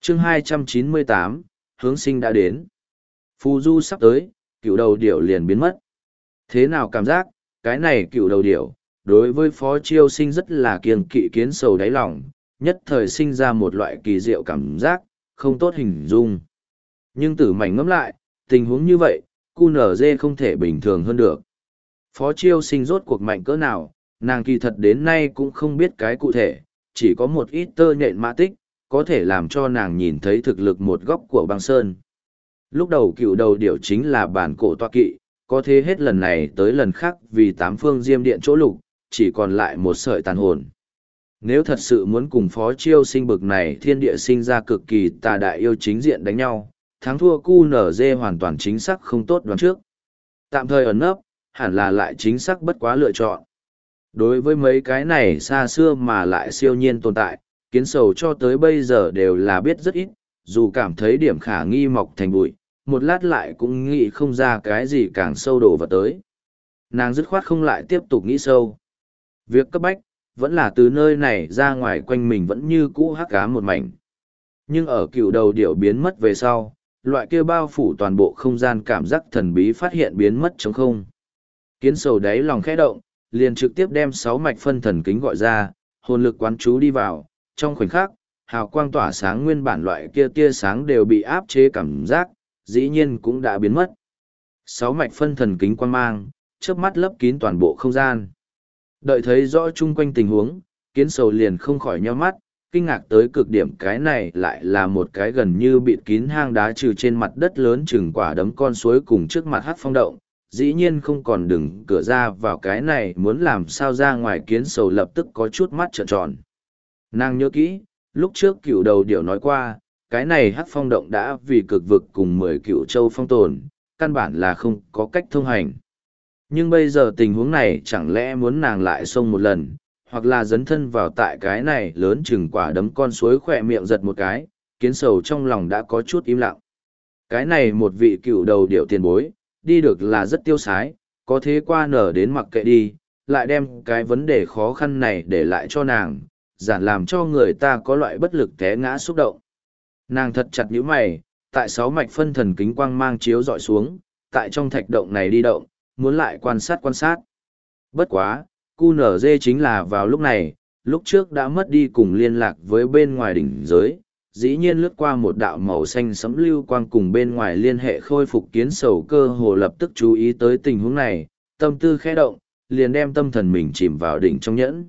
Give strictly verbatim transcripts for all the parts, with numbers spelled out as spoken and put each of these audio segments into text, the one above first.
chương hai trăm chín mươi tám, hướng sinh đã đến. Phù du sắp tới, cựu đầu điểu liền biến mất. Thế nào cảm giác, cái này cựu đầu điểu, đối với Phó Chiêu Sinh rất là kiêng kỵ kiến sầu đáy lòng, nhất thời sinh ra một loại kỳ diệu cảm giác, không tốt hình dung. Nhưng tử mảnh ngẫm lại, tình huống như vậy, cu nở dê không thể bình thường hơn được. Phó Chiêu Sinh rốt cuộc mạnh cỡ nào, nàng kỳ thật đến nay cũng không biết cái cụ thể, chỉ có một ít tơ nhện mã tích, có thể làm cho nàng nhìn thấy thực lực một góc của băng sơn. Lúc đầu cựu đầu điểu chính là bản cổ toa kỵ, có thế hết lần này tới lần khác vì tám phương diêm điện chỗ lục, chỉ còn lại một sợi tàn hồn. Nếu thật sự muốn cùng Phó Chiêu Sinh bực này thiên địa sinh ra cực kỳ tà đại yêu chính diện đánh nhau, thắng thua cu nở dê hoàn toàn chính xác không tốt đoán trước. Tạm thời ẩn nấp, hẳn là lại chính xác bất quá lựa chọn. Đối với mấy cái này xa xưa mà lại siêu nhiên tồn tại, kiến sầu cho tới bây giờ đều là biết rất ít, dù cảm thấy điểm khả nghi mọc thành bụi, một lát lại cũng nghĩ không ra cái gì càng sâu đổ vào tới. Nàng dứt khoát không lại tiếp tục nghĩ sâu. Việc cấp bách, vẫn là từ nơi này ra ngoài quanh mình vẫn như cũ hắc ám một mảnh. Nhưng ở cựu đầu điểu biến mất về sau, loại kia bao phủ toàn bộ không gian cảm giác thần bí phát hiện biến mất trống không. Kiến sầu đáy lòng khẽ động, liền trực tiếp đem sáu mạch phân thần kính gọi ra, hồn lực quán chú đi vào, trong khoảnh khắc, hào quang tỏa sáng nguyên bản loại kia tia sáng đều bị áp chế cảm giác, dĩ nhiên cũng đã biến mất. Sáu mạch phân thần kính quang mang, chớp mắt lấp kín toàn bộ không gian. Đợi thấy rõ chung quanh tình huống, kiến sầu liền không khỏi nhíu mắt, kinh ngạc tới cực điểm cái này lại là một cái gần như bịt kín hang đá trừ trên mặt đất lớn chừng quả đấm con suối cùng trước mặt hát phong động, dĩ nhiên không còn đừng cửa ra vào cái này muốn làm sao ra ngoài. Kiến sầu lập tức có chút mắt trợn tròn. Nàng nhớ kỹ, lúc trước cựu đầu điểu nói qua, cái này hát phong động đã vì cực vực cùng mười cựu châu phong tồn, căn bản là không có cách thông hành. Nhưng bây giờ tình huống này chẳng lẽ muốn nàng lại xông một lần, hoặc là dấn thân vào tại cái này lớn chừng quả đấm con suối khỏe miệng giật một cái, kiến sầu trong lòng đã có chút im lặng. Cái này một vị cựu đầu điểu tiền bối, đi được là rất tiêu sái, có thế qua nở đến mặc kệ đi, lại đem cái vấn đề khó khăn này để lại cho nàng, giản làm cho người ta có loại bất lực té ngã xúc động. Nàng thật chặt nhíu mày, tại sáu mạch phân thần kính quang mang chiếu dọi xuống, tại trong thạch động này đi động, muốn lại quan sát quan sát. Bất quá, cu nở dê chính là vào lúc này, lúc trước đã mất đi cùng liên lạc với bên ngoài đỉnh giới, dĩ nhiên lướt qua một đạo màu xanh sẫm lưu quang cùng bên ngoài liên hệ khôi phục. Kiến sầu cơ hồ lập tức chú ý tới tình huống này, tâm tư khẽ động, liền đem tâm thần mình chìm vào đỉnh trong nhẫn.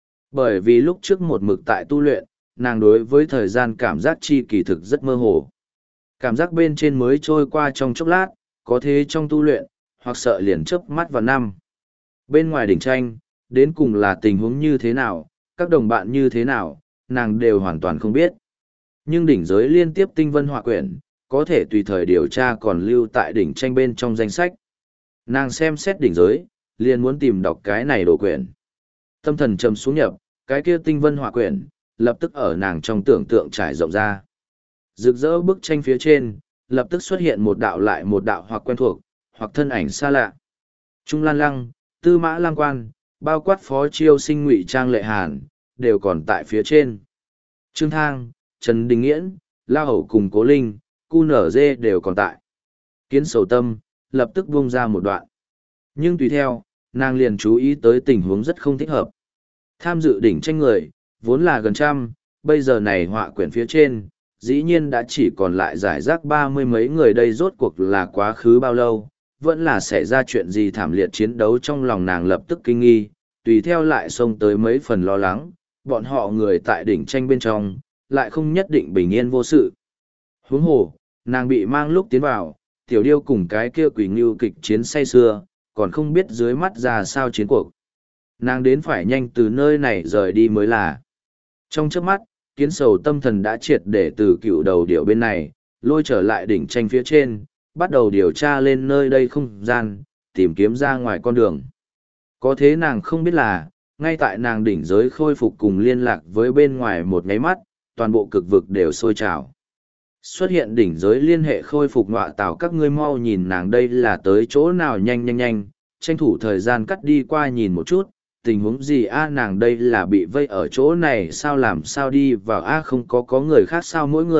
Bởi vì lúc trước một mực tại tu luyện, nàng đối với thời gian cảm giác chi kỳ thực rất mơ hồ. Cảm giác bên trên mới trôi qua trong chốc lát, có thế trong tu luyện, hoặc sợ liền chớp mắt vào năm. Bên ngoài đỉnh tranh, đến cùng là tình huống như thế nào, các đồng bạn như thế nào, nàng đều hoàn toàn không biết. Nhưng đỉnh giới liên tiếp tinh vân họa quyển, có thể tùy thời điều tra còn lưu tại đỉnh tranh bên trong danh sách. Nàng xem xét đỉnh giới, liền muốn tìm đọc cái này đồ quyển. Tâm thần trầm xuống nhập, cái kia tinh vân họa quyển, lập tức ở nàng trong tưởng tượng trải rộng ra. Rực rỡ bức tranh phía trên, lập tức xuất hiện một đạo lại một đạo hoặc quen thuộc, hoặc thân ảnh xa lạ. Trung Lan Lăng, Tư Mã Lăng Quan, bao quát Phó Chiêu Sinh, Ngụy Trang Lệ Hàn, đều còn tại phía trên. Trương Thang, Trần Đình Nghiễn, La Hầu cùng Cố Linh, cu nở dê đều còn tại. Kiến sầu tâm, lập tức buông ra một đoạn. Nhưng tùy theo, nàng liền chú ý tới tình huống rất không thích hợp. Tham dự đỉnh tranh người, vốn là gần trăm, bây giờ này họa quyển phía trên, dĩ nhiên đã chỉ còn lại giải rác ba mươi mấy người. Đây rốt cuộc là quá khứ bao lâu, vẫn là xảy ra chuyện gì thảm liệt. Chiến đấu trong lòng nàng lập tức kinh nghi, tùy theo lại xông tới mấy phần lo lắng, bọn họ người tại đỉnh tranh bên trong, lại không nhất định bình yên vô sự. Huống hồ, nàng bị mang lúc tiến vào, tiểu điêu cùng cái kia quỷ ngưu kịch chiến say xưa, còn không biết dưới mắt ra sao chiến cuộc. Nàng đến phải nhanh từ nơi này rời đi mới là. Trong chớp mắt, kiến sầu tâm thần đã triệt để từ cựu đầu điểu bên này, lôi trở lại đỉnh tranh phía trên, bắt đầu điều tra lên nơi đây không gian, tìm kiếm ra ngoài con đường. Có thế nàng không biết là, ngay tại nàng đỉnh giới khôi phục cùng liên lạc với bên ngoài một nháy mắt, toàn bộ cực vực đều sôi trào. Xuất hiện đỉnh giới liên hệ khôi phục ngọa tảo, các ngươi mau nhìn nàng đây là tới chỗ nào, nhanh nhanh nhanh, tranh thủ thời gian cắt đi qua nhìn một chút, tình huống gì a nàng đây là bị vây ở chỗ này sao, làm sao đi vào a không có có người khác sao, mỗi người,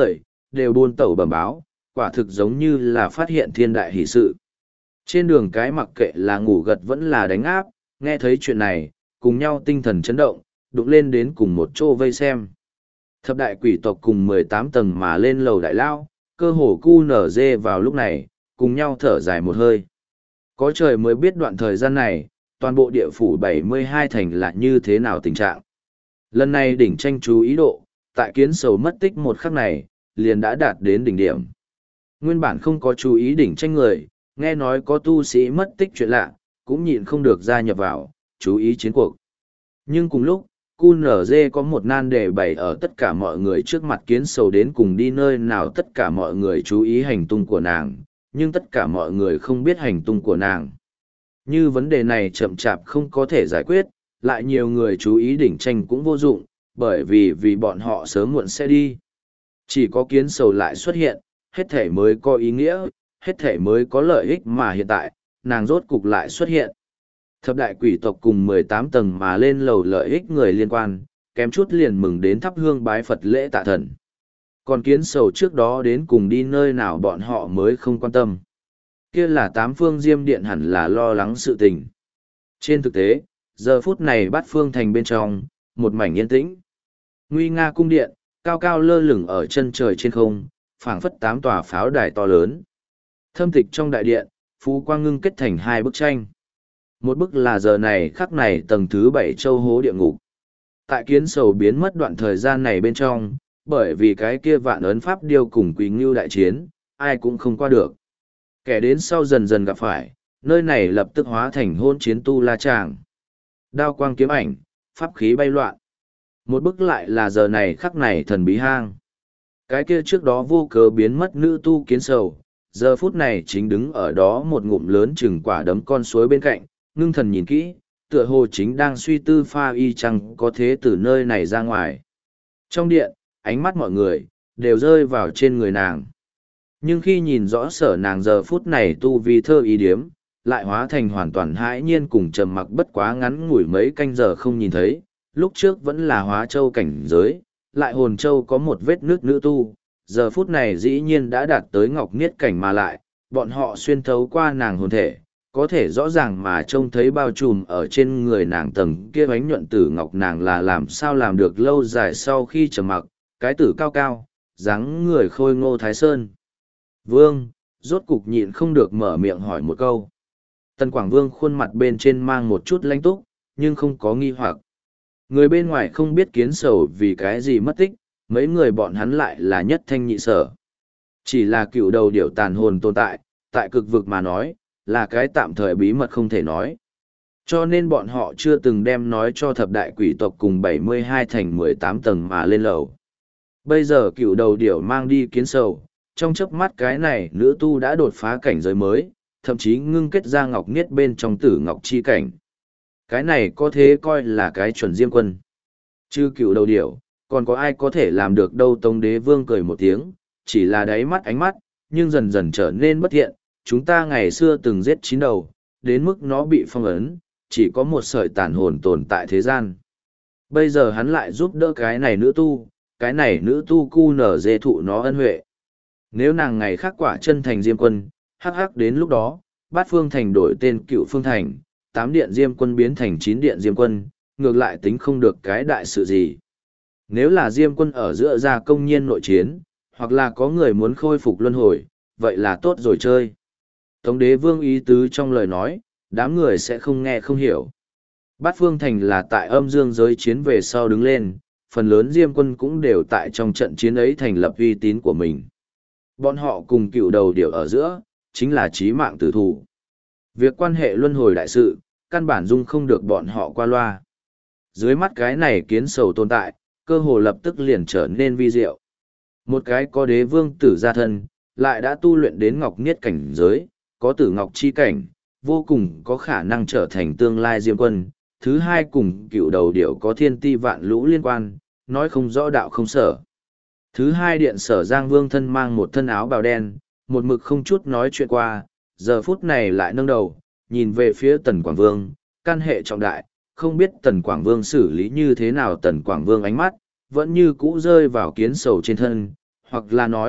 đều buôn tẩu bẩm báo, quả thực giống như là phát hiện thiên đại hỷ sự. Trên đường cái mặc kệ là ngủ gật vẫn là đánh áp, nghe thấy chuyện này, cùng nhau tinh thần chấn động, đụng lên đến cùng một chỗ vây xem. Thập đại quỷ tộc cùng mười tám tầng mà lên lầu đại lao, cơ hồ cu nở dê vào lúc này, cùng nhau thở dài một hơi. Có trời mới biết đoạn thời gian này, toàn bộ địa phủ bảy mươi hai thành là như thế nào tình trạng. Lần này đỉnh tranh chú ý độ, tại kiến sầu mất tích một khắc này, liền đã đạt đến đỉnh điểm. Nguyên bản không có chú ý đỉnh tranh người, nghe nói có tu sĩ mất tích chuyện lạ, cũng nhịn không được gia nhập vào, chú ý chiến cuộc. Nhưng cùng lúc, cu nở dê có một nan đề bày ở tất cả mọi người trước mặt kiến sầu đến cùng đi nơi nào tất cả mọi người chú ý hành tung của nàng, nhưng tất cả mọi người không biết hành tung của nàng. Như vấn đề này chậm chạp không có thể giải quyết, lại nhiều người chú ý đỉnh tranh cũng vô dụng, bởi vì vì bọn họ sớm muộn sẽ đi. Chỉ có kiến sầu lại xuất hiện, hết thể mới có ý nghĩa, hết thể mới có lợi ích mà hiện tại, nàng rốt cục lại xuất hiện. Thập đại quỷ tộc cùng mười tám tầng mà lên lầu lợi ích người liên quan, kém chút liền mừng đến thắp hương bái Phật lễ tạ thần. Còn kiến sầu trước đó đến cùng đi nơi nào bọn họ mới không quan tâm. Kia là tám phương diêm điện hẳn là lo lắng sự tình. Trên thực tế, giờ phút này bát phương thành bên trong, một mảnh yên tĩnh. Nguy nga cung điện, cao cao lơ lửng ở chân trời trên không, phảng phất tám tòa pháo đài to lớn. Thâm tịch trong đại điện, phú quang ngưng kết thành hai bức tranh. Một bức là giờ này khắc này tầng thứ bảy châu hố địa ngục. Tại kiến sầu biến mất đoạn thời gian này bên trong, bởi vì cái kia vạn ấn pháp điêu cùng quý ngưu đại chiến, ai cũng không qua được. Kẻ đến sau dần dần gặp phải, nơi này lập tức hóa thành hôn chiến tu la tràng. Đao quang kiếm ảnh, pháp khí bay loạn. Một bức lại là giờ này khắc này thần bí hang. Cái kia trước đó vô cớ biến mất nữ tu kiến sầu, giờ phút này chính đứng ở đó một ngụm lớn chừng quả đấm con suối bên cạnh, ngưng thần nhìn kỹ, tựa hồ chính đang suy tư pha y chăng có thế từ nơi này ra ngoài. Trong điện, ánh mắt mọi người, đều rơi vào trên người nàng. Nhưng khi nhìn rõ sở nàng giờ phút này tu vi thơ ý điếm, lại hóa thành hoàn toàn hãi nhiên cùng trầm mặc bất quá ngắn ngủi mấy canh giờ không nhìn thấy, lúc trước vẫn là hóa châu cảnh giới, lại hồn châu có một vết nước nữ tu, giờ phút này dĩ nhiên đã đạt tới ngọc niết cảnh mà lại, bọn họ xuyên thấu qua nàng hồn thể, có thể rõ ràng mà trông thấy bao trùm ở trên người nàng tầng kia bánh nhuận tử ngọc nàng là làm sao làm được lâu dài sau khi trầm mặc, cái tử cao cao, dáng người khôi ngô thái sơn. Vương, rốt cục nhịn không được mở miệng hỏi một câu. Tần Quảng Vương khuôn mặt bên trên mang một chút lãnh túc, nhưng không có nghi hoặc. Người bên ngoài không biết kiến sầu vì cái gì mất tích, mấy người bọn hắn lại là nhất thanh nhị sở. Chỉ là cựu đầu điểu tàn hồn tồn tại, tại cực vực mà nói, là cái tạm thời bí mật không thể nói. Cho nên bọn họ chưa từng đem nói cho thập đại quỷ tộc cùng bảy mươi hai thành mười tám tầng mà lên lầu. Bây giờ cựu đầu điểu mang đi kiến sầu, trong chớp mắt cái này nữ tu đã đột phá cảnh giới mới, thậm chí ngưng kết ra ngọc niết bên trong tử ngọc chi cảnh. Cái này có thế coi là cái chuẩn diêm quân. Chứ cựu đầu điểu, còn có ai có thể làm được đâu. Tống Đế Vương cười một tiếng, chỉ là đáy mắt ánh mắt, nhưng dần dần trở nên bất thiện. Chúng ta ngày xưa từng giết chín đầu, đến mức nó bị phong ấn, chỉ có một sợi tàn hồn tồn tại thế gian. Bây giờ hắn lại giúp đỡ cái này nữ tu, cái này nữ tu cu nở dê thụ nó ân huệ. Nếu nàng ngày khác quả chân thành diêm quân, hắc hắc đến lúc đó, bát phương thành đổi tên cựu phương thành, tám điện diêm quân biến thành chín điện diêm quân, ngược lại tính không được cái đại sự gì. Nếu là diêm quân ở giữa ra công nhiên nội chiến, hoặc là có người muốn khôi phục luân hồi, vậy là tốt rồi chơi. Tống Đế Vương ý tứ trong lời nói, đám người sẽ không nghe không hiểu. Bát phương thành là tại âm dương giới chiến về sau đứng lên, phần lớn diêm quân cũng đều tại trong trận chiến ấy thành lập uy tín của mình. Bọn họ cùng cựu đầu điểu ở giữa, chính là chí mạng tử thủ. Việc quan hệ luân hồi đại sự, căn bản dung không được bọn họ qua loa. Dưới mắt cái này kiến sầu tồn tại, cơ hồ lập tức liền trở nên vi diệu. Một cái có đế vương tử gia thân, lại đã tu luyện đến ngọc niết cảnh giới, có tử ngọc chi cảnh, vô cùng có khả năng trở thành tương lai diêm quân. Thứ hai cùng cựu đầu điểu có thiên ti vạn lũ liên quan, nói không rõ đạo không sở. Thứ hai điện sở Giang Vương thân mang một thân áo bào đen, một mực không chút nói chuyện qua, giờ phút này lại nâng đầu, nhìn về phía Tần Quảng Vương, căn hệ trọng đại, không biết Tần Quảng Vương xử lý như thế nào. Tần Quảng Vương ánh mắt, vẫn như cũ rơi vào kiến sầu trên thân, hoặc là nói,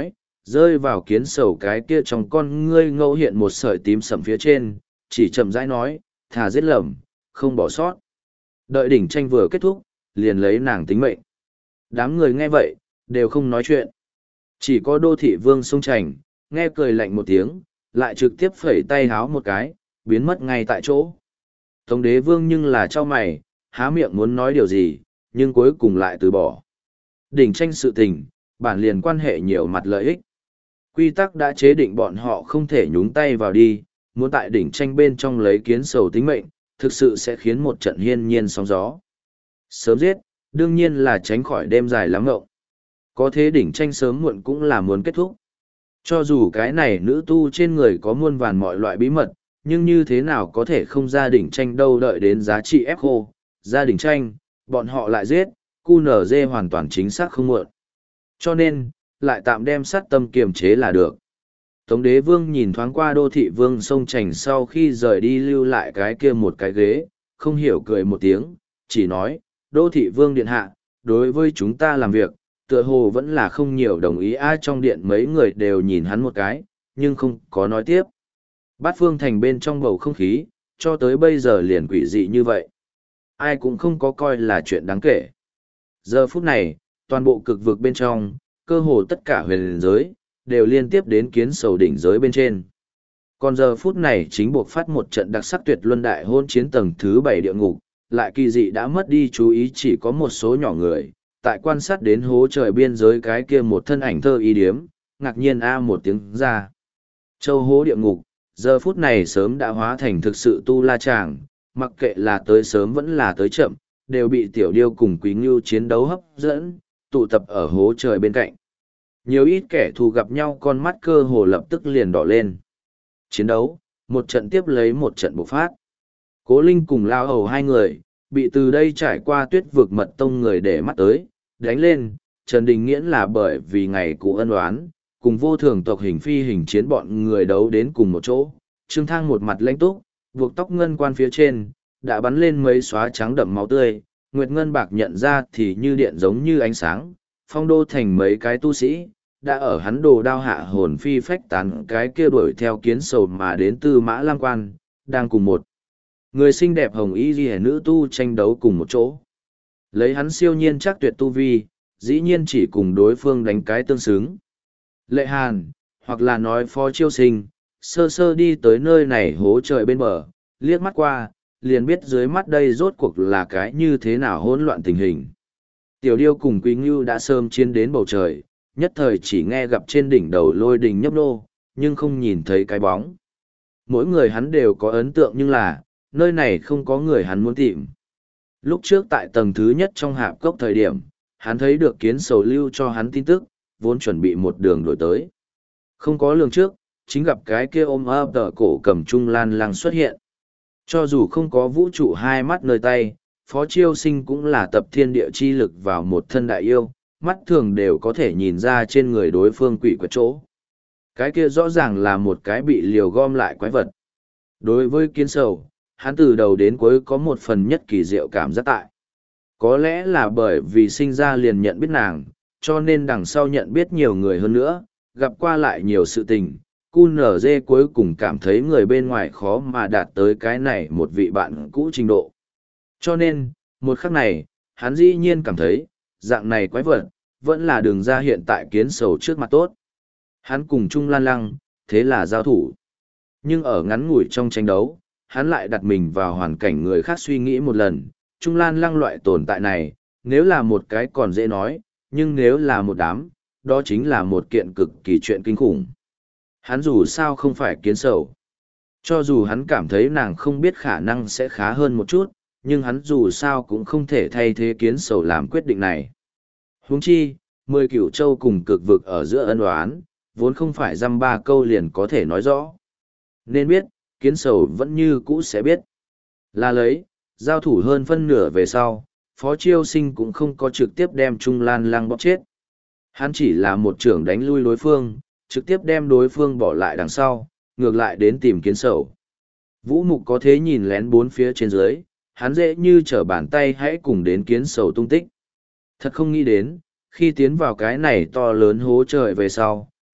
rơi vào kiến sầu cái kia trong con ngươi ngẫu hiện một sợi tím sẫm phía trên, chỉ chậm rãi nói, thà giết lầm, không bỏ sót. Đợi đỉnh tranh vừa kết thúc, liền lấy nàng tính mệnh. Đám người nghe vậy, đều không nói chuyện. Chỉ có đô thị vương sông trành, nghe cười lạnh một tiếng, lại trực tiếp phẩy tay háo một cái, biến mất ngay tại chỗ. Tống đế vương nhưng là cho mày, há miệng muốn nói điều gì, nhưng cuối cùng lại từ bỏ. Đỉnh tranh sự tình, bản liền quan hệ nhiều mặt lợi ích. Quy tắc đã chế định bọn họ không thể nhúng tay vào đi, muốn tại đỉnh tranh bên trong lấy kiến sầu tính mệnh, thực sự sẽ khiến một trận hiên nhiên sóng gió. Sớm giết, đương nhiên là tránh khỏi đêm dài lắm ngộng. Có thế đỉnh tranh sớm muộn cũng là muốn kết thúc. Cho dù cái này nữ tu trên người có muôn vàn mọi loại bí mật, nhưng như thế nào có thể không ra đỉnh tranh đâu, đợi đến giá trị ép khô, ra đỉnh tranh, bọn họ lại giết, cu nở dê hoàn toàn chính xác không muộn. Cho nên, lại tạm đem sát tâm kiềm chế là được. Tống đế vương nhìn thoáng qua đô thị vương sông Trành sau khi rời đi lưu lại cái kia một cái ghế, không hiểu cười một tiếng, chỉ nói, đô thị vương điện hạ, đối với chúng ta làm việc, tựa hồ vẫn là không nhiều đồng ý. Ai trong điện mấy người đều nhìn hắn một cái, nhưng không có nói tiếp. Bát phương thành bên trong bầu không khí, cho tới bây giờ liền quỷ dị như vậy. Ai cũng không có coi là chuyện đáng kể. Giờ phút này, toàn bộ cực vực bên trong, cơ hồ tất cả huyền giới, đều liên tiếp đến kiến sầu đỉnh giới bên trên. Còn giờ phút này chính buộc phát một trận đặc sắc tuyệt luân đại hôn chiến tầng thứ bảy địa ngục, lại kỳ dị đã mất đi chú ý, chỉ có một số nhỏ người, tại quan sát đến hố trời biên giới cái kia một thân ảnh thơ y điếm, ngạc nhiên a một tiếng ra. Châu hố địa ngục, giờ phút này sớm đã hóa thành thực sự tu la tràng, mặc kệ là tới sớm vẫn là tới chậm, đều bị tiểu điêu cùng quý ngưu chiến đấu hấp dẫn, tụ tập ở hố trời bên cạnh. Nhiều ít kẻ thù gặp nhau, con mắt cơ hồ lập tức liền đỏ lên. Chiến đấu, một trận tiếp lấy một trận bộc phát. Cố Linh cùng Lao Hầu hai người, bị từ đây trải qua tuyết vực mật tông người để mắt tới, đánh lên. Trần Đình Nghiễn là bởi vì ngày cũ ân oán, cùng vô thường tộc hình phi hình chiến bọn người đấu đến cùng một chỗ. Trương Thang một mặt lãnh túc, buộc tóc ngân quan phía trên, đã bắn lên mấy xóa trắng đậm máu tươi. Nguyệt Ngân Bạc nhận ra thì như điện giống như ánh sáng, phong đô thành mấy cái tu sĩ, đã ở hắn đồ đao hạ hồn phi phách tán, cái kia đuổi theo kiến sầu mà đến Tư Mã Lam Quan, đang cùng một người xinh đẹp hồng y ghi nữ tu tranh đấu cùng một chỗ. Lấy hắn siêu nhiên chắc tuyệt tu vi, dĩ nhiên chỉ cùng đối phương đánh cái tương xứng. Lệ Hàn, hoặc là nói Phó Chiêu Sinh, sơ sơ đi tới nơi này hố trời bên bờ, liếc mắt qua, liền biết dưới mắt đây rốt cuộc là cái như thế nào hỗn loạn tình hình. Tiểu điêu cùng Quý Ngưu đã sớm chiến đến bầu trời, nhất thời chỉ nghe gặp trên đỉnh đầu lôi đình nhấp nô, nhưng không nhìn thấy cái bóng. Mỗi người hắn đều có ấn tượng, nhưng là, nơi này không có người hắn muốn tìm. Lúc trước tại tầng thứ nhất trong hạp cốc thời điểm, hắn thấy được kiến sầu lưu cho hắn tin tức, vốn chuẩn bị một đường đổi tới. Không có lường trước, chính gặp cái kia ôm ấp tờ cổ cầm trung lan lăng xuất hiện. Cho dù không có vũ trụ hai mắt nơi tay, Phó Chiêu Sinh cũng là tập thiên địa chi lực vào một thân đại yêu, mắt thường đều có thể nhìn ra trên người đối phương quỷ quật chỗ. Cái kia rõ ràng là một cái bị liều gom lại quái vật. Đối với kiến sầu, hắn từ đầu đến cuối có một phần nhất kỳ diệu cảm giác tại. Có lẽ là bởi vì sinh ra liền nhận biết nàng, cho nên đằng sau nhận biết nhiều người hơn nữa, gặp qua lại nhiều sự tình. cu nở dê cuối cùng cảm thấy người bên ngoài khó mà đạt tới cái này một vị bạn cũ trình độ. Cho nên, một khắc này, hắn dĩ nhiên cảm thấy, dạng này quái vật, vẫn là đường ra hiện tại kiến sầu trước mặt tốt. Hắn cùng Trung Lan Lăng, thế là giao thủ. Nhưng ở ngắn ngủi trong tranh đấu, hắn lại đặt mình vào hoàn cảnh người khác suy nghĩ một lần. Trung Lan Lăng loại tồn tại này, nếu là một cái còn dễ nói, nhưng nếu là một đám, đó chính là một kiện cực kỳ chuyện kinh khủng. Hắn dù sao không phải kiến sầu. Cho dù hắn cảm thấy nàng không biết khả năng sẽ khá hơn một chút, nhưng hắn dù sao cũng không thể thay thế kiến sầu làm quyết định này. Huống chi, mười cửu châu cùng cực vực ở giữa ân oán, vốn không phải dăm ba câu liền có thể nói rõ. Nên biết, kiến sầu vẫn như cũ sẽ biết. Là lấy, giao thủ hơn phân nửa về sau, Phó Chiêu Sinh cũng không có trực tiếp đem Trung Lan Lăng bóp chết. Hắn chỉ là một trưởng đánh lui đối phương, trực tiếp đem đối phương bỏ lại đằng sau, ngược lại đến tìm kiến sầu. Vũ Mục có thế nhìn lén bốn phía trên dưới, hắn dễ như trở bàn tay hãy cùng đến kiến sầu tung tích. Thật không nghĩ đến, khi tiến vào cái này to lớn hố trời về sau,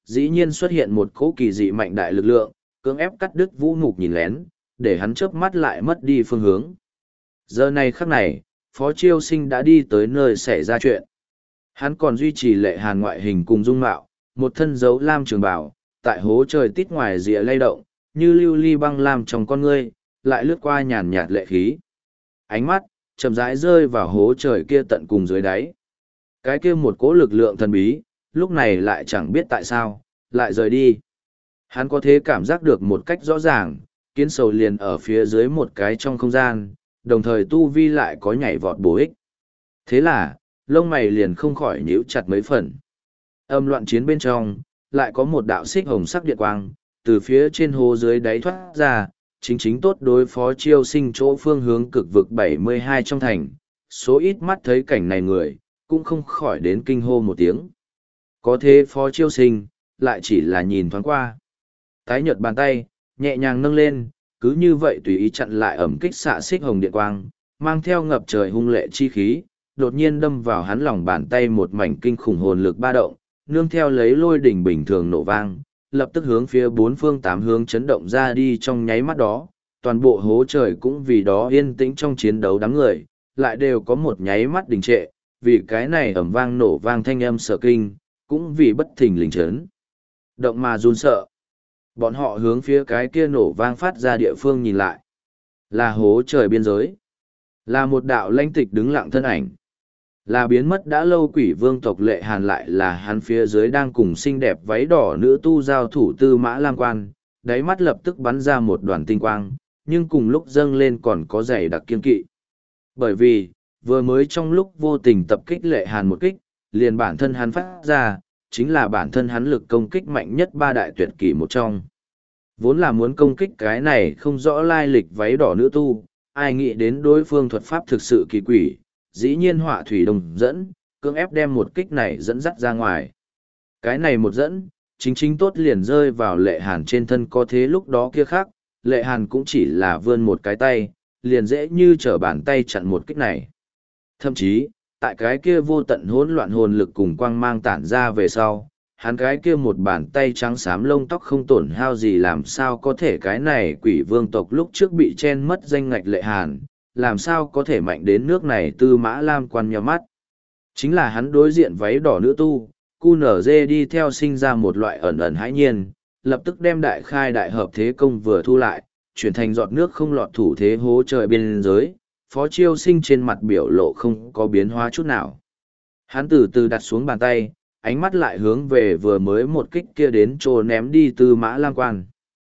dĩ nhiên xuất hiện một cỗ kỳ dị mạnh đại lực lượng, cưỡng ép cắt đứt Vũ Mục nhìn lén, để hắn chớp mắt lại mất đi phương hướng. Giờ này khắc này, Phó Chiêu Sinh đã đi tới nơi xảy ra chuyện. Hắn còn duy trì Lệ Hàn ngoại hình cùng dung mạo, một thân dấu lam trường bào, tại hố trời tít ngoài rìa lay động, như lưu ly băng lam trong con ngươi, lại lướt qua nhàn nhạt lệ khí. Ánh mắt, chậm rãi rơi vào hố trời kia tận cùng dưới đáy. Cái kia một cỗ lực lượng thần bí, lúc này lại chẳng biết tại sao, lại rời đi. Hắn có thể cảm giác được một cách rõ ràng, kiến sầu liền ở phía dưới một cái trong không gian, đồng thời tu vi lại có nhảy vọt bổ ích. Thế là, lông mày liền không khỏi nhíu chặt mấy phần. Âm loạn chiến bên trong, lại có một đạo xích hồng sắc điện quang, từ phía trên hồ dưới đáy thoát ra, chính chính tốt đối phó Chiêu Sinh chỗ phương hướng cực vực bảy mươi hai trong thành. Số ít mắt thấy cảnh này người, cũng không khỏi đến kinh hô một tiếng. Có thế Phó Chiêu Sinh, lại chỉ là nhìn thoáng qua. Tái nhợt bàn tay, nhẹ nhàng nâng lên, cứ như vậy tùy ý chặn lại ẩm kích xạ xích hồng điện quang, mang theo ngập trời hung lệ chi khí, đột nhiên đâm vào hắn lòng bàn tay một mảnh kinh khủng hồn lực ba động, nương theo lấy lôi đỉnh bình thường nổ vang, lập tức hướng phía bốn phương tám hướng chấn động ra đi trong nháy mắt đó, toàn bộ hố trời cũng vì đó yên tĩnh trong chiến đấu đám người, lại đều có một nháy mắt đình trệ, vì cái này ầm vang nổ vang thanh âm sợ kinh, cũng vì bất thình lình chấn. Động mà run sợ. Bọn họ hướng phía cái kia nổ vang phát ra địa phương nhìn lại. Là hố trời biên giới. Là một đạo lãnh tịch đứng lặng thân ảnh. Là biến mất đã lâu quỷ vương tộc Lệ Hàn, lại là hắn phía dưới đang cùng xinh đẹp váy đỏ nữ tu giao thủ Tư Mã Lam Quan, đáy mắt lập tức bắn ra một đoàn tinh quang, nhưng cùng lúc dâng lên còn có dày đặc kiên kỵ. Bởi vì, vừa mới trong lúc vô tình tập kích Lệ Hàn một kích, liền bản thân hắn phát ra, chính là bản thân hắn lực công kích mạnh nhất ba đại tuyệt kỷ một trong. Vốn là muốn công kích cái này không rõ lai lịch váy đỏ nữ tu, ai nghĩ đến đối phương thuật pháp thực sự kỳ quỷ, dĩ nhiên họa thủy đồng dẫn, cưỡng ép đem một kích này dẫn dắt ra ngoài. Cái này một dẫn, chính chính tốt liền rơi vào Lệ Hàn trên thân, có thế lúc đó kia khác, Lệ Hàn cũng chỉ là vươn một cái tay, liền dễ như trở bàn tay chặn một kích này. Thậm chí, tại cái kia vô tận hỗn loạn hồn lực cùng quang mang tản ra về sau, hắn cái kia một bàn tay trắng xám lông tóc không tổn hao gì, làm sao có thể cái này quỷ vương tộc lúc trước bị chen mất danh ngạch Lệ Hàn, làm sao có thể mạnh đến nước này. Tư Mã Lam Quan nhíu mắt. Chính là hắn đối diện váy đỏ nữ tu, cu nở dê đi theo sinh ra một loại ẩn ẩn hãi nhiên, lập tức đem đại khai đại hợp thế công vừa thu lại, chuyển thành giọt nước không lọt thủ thế hố trời biên giới. Phó Chiêu Sinh trên mặt biểu lộ không có biến hóa chút nào. Hắn từ từ đặt xuống bàn tay, ánh mắt lại hướng về vừa mới một kích kia đến trồ ném đi Tư Mã Lam Quan.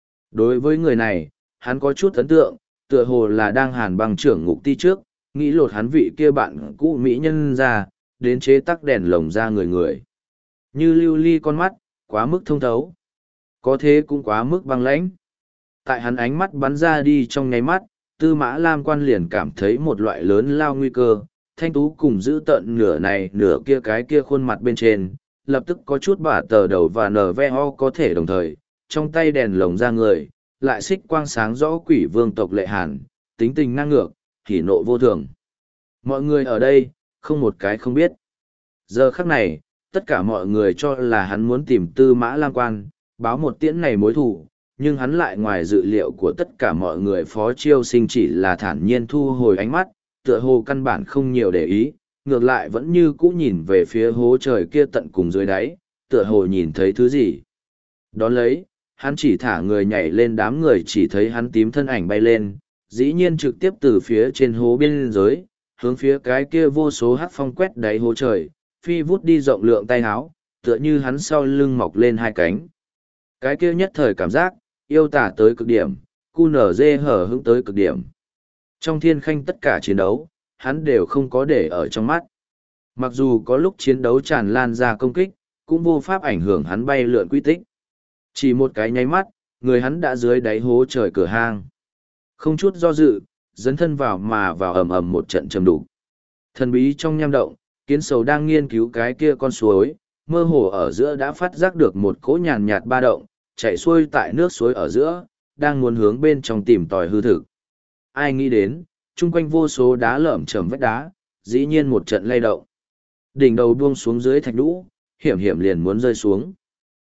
Đối với người này, hắn có chút ấn tượng, tựa hồ là đang Hàn Băng trưởng ngục ti trước, nghĩ lột hắn vị kia bạn cũ mỹ nhân ra, đến chế tắc đèn lồng ra người người. Như lưu ly con mắt, quá mức thông thấu. Có thế cũng quá mức băng lãnh. Tại hắn ánh mắt bắn ra đi trong nháy mắt, Tư Mã Lam Quan liền cảm thấy một loại lớn lao nguy cơ, thanh tú cùng giữ tận nửa này nửa kia cái kia khuôn mặt bên trên, lập tức có chút bả tờ đầu và nở ve ho có thể đồng thời, trong tay đèn lồng ra người, lại xích quang sáng rõ quỷ vương tộc Lệ Hàn, tính tình năng ngược, hỉ nộ vô thường. Mọi người ở đây, không một cái không biết. Giờ khắc này, tất cả mọi người cho là hắn muốn tìm Tư Mã Lam Quan, báo một tiễn này mối thù, nhưng hắn lại ngoài dự liệu của tất cả mọi người. Phó Chiêu Sinh chỉ là thản nhiên thu hồi ánh mắt, tựa hồ căn bản không nhiều để ý, ngược lại vẫn như cũ nhìn về phía hố trời kia tận cùng dưới đáy, tựa hồ nhìn thấy thứ gì. Đón lấy, hắn chỉ thả người nhảy lên, đám người chỉ thấy hắn tím thân ảnh bay lên, dĩ nhiên trực tiếp từ phía trên hố biên giới, hướng phía cái kia vô số hắc phong quét đáy hố trời, phi vút đi rộng lượng tay háo, tựa như hắn sau lưng mọc lên hai cánh. Cái kia nhất thời cảm giác, yêu tả tới cực điểm, cu nở dê hở hững tới cực điểm. Trong thiên khanh tất cả chiến đấu, hắn đều không có để ở trong mắt. Mặc dù có lúc chiến đấu tràn lan ra công kích, cũng vô pháp ảnh hưởng hắn bay lượn quy tích. Chỉ một cái nháy mắt, người hắn đã dưới đáy hố trời cửa hang. Không chút do dự, dấn thân vào mà vào ầm ầm một trận trầm đục. Thần bí trong nham động, kiến sầu đang nghiên cứu cái kia con suối, mơ hồ ở giữa đã phát giác được một cỗ nhàn nhạt ba động, chảy xuôi tại nước suối ở giữa, đang muốn hướng bên trong tìm tòi hư thực. Ai nghĩ đến, chung quanh vô số đá lởm chởm vách đá, dĩ nhiên một trận lay động. Đỉnh đầu buông xuống dưới thạch đũ, hiểm hiểm liền muốn rơi xuống.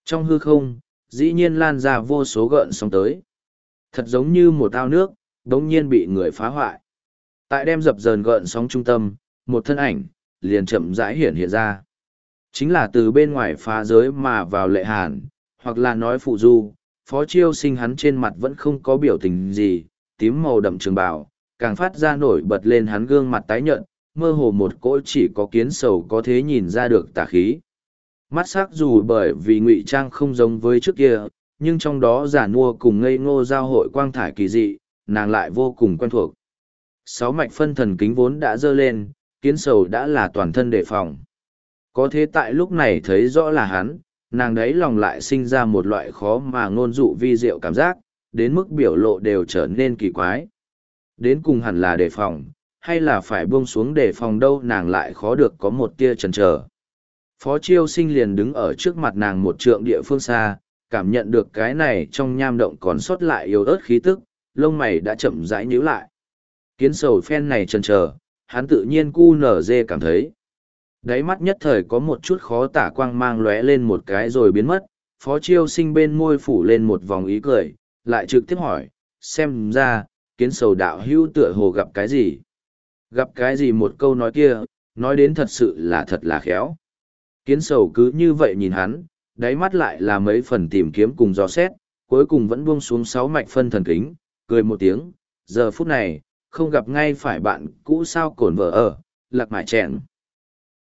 Trong hư không, dĩ nhiên lan ra vô số gợn sóng tới. Thật giống như một ao nước, đống nhiên bị người phá hoại. Tại đem dập dờn gợn sóng trung tâm, một thân ảnh, liền chậm rãi hiện hiện ra. Chính là từ bên ngoài phá giới mà vào Lệ Hàn, hoặc là nói phụ du, Phó Chiêu Sinh hắn trên mặt vẫn không có biểu tình gì, tím màu đậm trường bào, càng phát ra nổi bật lên hắn gương mặt tái nhợt, mơ hồ một cỗ chỉ có kiến sầu có thể nhìn ra được tà khí. Mắt sắc dù bởi vì ngụy trang không giống với trước kia, nhưng trong đó giả nua cùng ngây ngô giao hội quang thải kỳ dị, nàng lại vô cùng quen thuộc. Sáu mạch phân thần kính vốn đã dơ lên, kiến sầu đã là toàn thân đề phòng. Có thế tại lúc này thấy rõ là hắn, nàng đấy lòng lại sinh ra một loại khó mà ngôn dụ vi diệu cảm giác, đến mức biểu lộ đều trở nên kỳ quái. Đến cùng hẳn là đề phòng, hay là phải buông xuống đề phòng đâu nàng lại khó được có một tia chần chờ. Phó Chiêu Sinh liền đứng ở trước mặt nàng một trượng địa phương xa, cảm nhận được cái này trong nham động còn sót lại yếu ớt khí tức, lông mày đã chậm rãi nhíu lại. Kiến sầu phen này chần chờ, hắn tự nhiên cu nở dê cảm thấy. Đáy mắt nhất thời có một chút khó tả quang mang lóe lên một cái rồi biến mất, Phó Chiêu Sinh bên môi phủ lên một vòng ý cười, lại trực tiếp hỏi, xem ra, kiến sầu đạo hữu tựa hồ gặp cái gì? Gặp cái gì một câu nói kia, nói đến thật sự là thật là khéo. Kiến sầu cứ như vậy nhìn hắn, đáy mắt lại là mấy phần tìm kiếm cùng dò xét, cuối cùng vẫn buông xuống sáu mạch phân thần kính, cười một tiếng, giờ phút này, không gặp ngay phải bạn cũ sao cổn vợ ở, lạc mải chèn.